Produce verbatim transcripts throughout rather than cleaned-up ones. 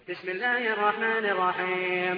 بسم الله الرحمن الرحيم.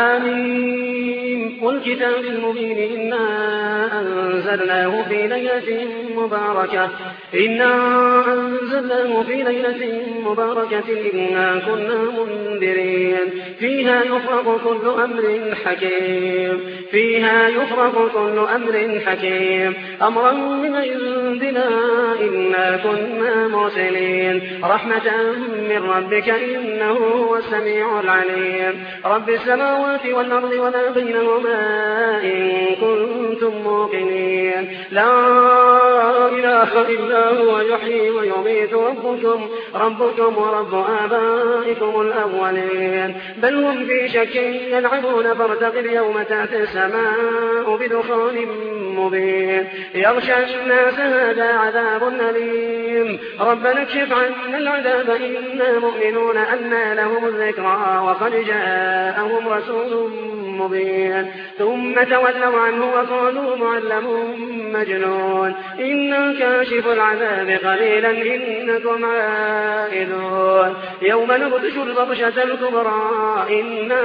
حميم والكتاب المبين إنا أنزلناه في ليلة مباركة إنا أنزلناه في ليلة مباركة إنا كنا منذرين فيها يفرق كل أمر حكيم فيها يفرق كل أمر حكيم أمرا من عندنا إنا كنا مرسلين رحمة من ربك إنه هو السميع العليم رب السماوات والأرض وما بينهما إن كنتم موقنين لا إله إلا هو يحيي ويميت ربكم ربكم ورب آبائكم الأولين بل هم في شك يلعبون فارتقب يوم تأتي السماء بدخان مبين يغشى الناس هذا عذاب أليم ربنا اكشف عنا العذاب إنا مؤمنون أنى لهم الذكرى وقد جاءهم رسول مبين ثم تولوا عنه وقالوا معلم مجنون إنا كاشف العذاب قليلا إنكم عائدون يوم نبطش البطشة الكبرى إنا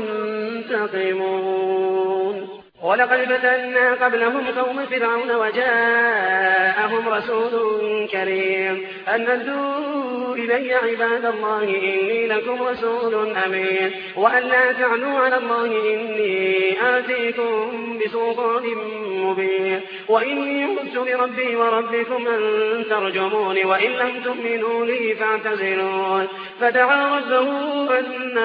منتقمون ولقد فتنا قبلهم قوم فرعون وجاءهم رسول كريم أن ادوا إلي عباد الله إني لكم رسول أمين وأن لا تعلوا على الله إني آتيكم بسلطان مبين وإني عذت بربي وربكم أن ترجمون وإن لم تؤمنوا لي فاعتزلون فدعا ربه أن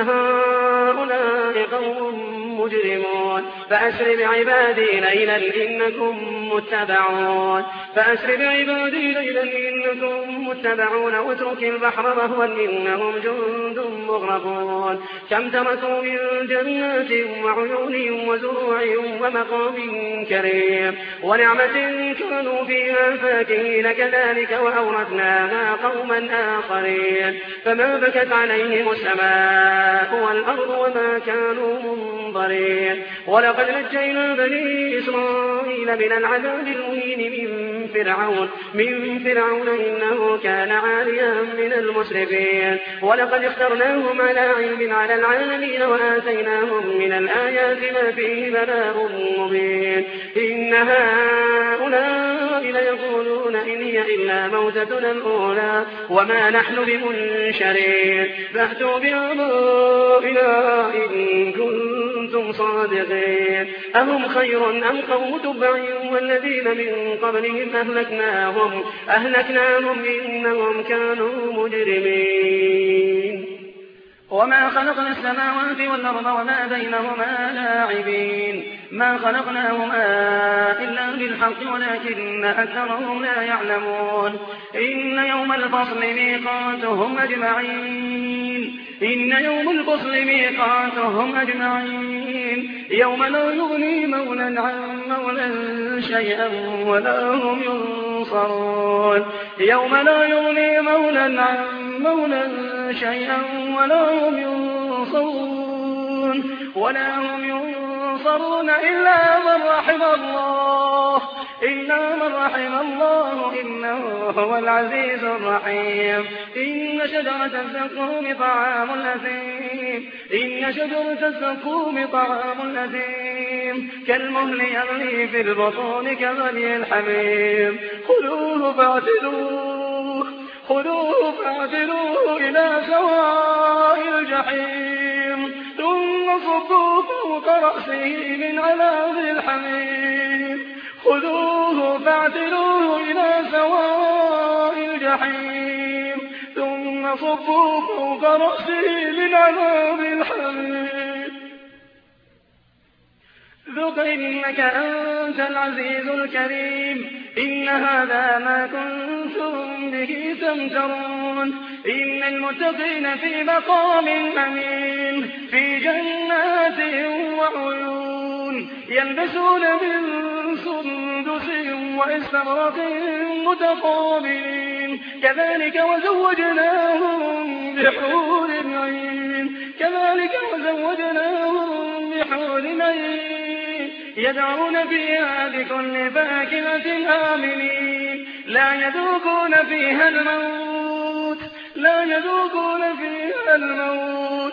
هؤلاء قوم مجرمون فأسر بعبادي ليلا إنكم متبعون فأسر بعبادي ليلا إنكم متبعون واترك البحر رهوا إنهم جند مغرقون كم تركوا من جنات وعيون وزروع ومقام كريم ونعمة كانوا فيها فاكهين كذلك وأورثناها قوما آخرين فما بكت عليهم السماء والأرض وما كانوا منظرين ولقد نجينا بني إسرائيل من العذاب المهين من فرعون من فرعون إنه كان عاليا من المسرفين ولقد اخترناهم على علم على العالمين وآتيناهم من الآيات ما فيه بلاغ مبين إن هؤلاء ليقولون إن هي إلا موتتنا الأولى وما نحن بمنشرين فأتوا بآبائنا إن كنتم صادقين أهم خير أم قوم تبع والذين من قبلهم أهلكناهم أهلكناهم إنهم كانوا مجرمين وما خلقنا السماوات والأرض وما بينهما لاعبين ما خلقناهما إلا بالحق ولكن أكثرهم لا يعلمون إن يوم الفصل ميقاتهم أجمعين إن يوم الفصل ميقاتهم أجمعين يوم لا يغني مولى عن مولى شيئا ولا هم ينصرون يوم لا يغني مولى عن مولى شيئا ولا هم ينصرون ولا هم ينصرون إلا من رحم الله إلا من رحم الله إنه هو العزيز الرحيم إن شجرة الزقوم طعام الأثيم إن شجرة الزقوم طعام الأثيم كالمهل يغلي في البطون كغلي الحميم خذوه فاعتلوه خذوه فاعتلوه إلى سواء الجحيم ثم صبوا فوق رأسه من عذاب الحميم خذوه فاعتلوه إلى سواء الجحيم ثم صبوا فوق رأسه من عذاب الحميم ذق إنك أنت العزيز الكريم إن هذا ما كنتم به تمترون إن المتقين في مقام أمين في جنات وعيون يلبسون من سندس واستبرق متقابلين كذلك وزوجناهم بحور عين كذلك وزوجناهم بحور عين يدعون فيها بكل فاكهة آمنين لا يذوقون فيها الموت لا يذوقون فيها الموت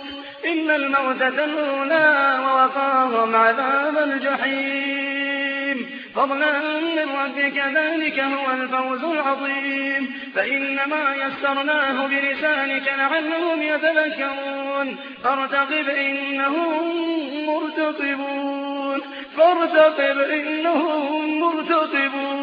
إلا الموتة الأولى ووقاهم عذاب الجحيم فضلا من ربك ذلك هو الفوز العظيم فإنما يسرناه بلسانك لعلهم يتذكرون فارتقب إنهم مرتقبون فارتقب إنهم مرتقبون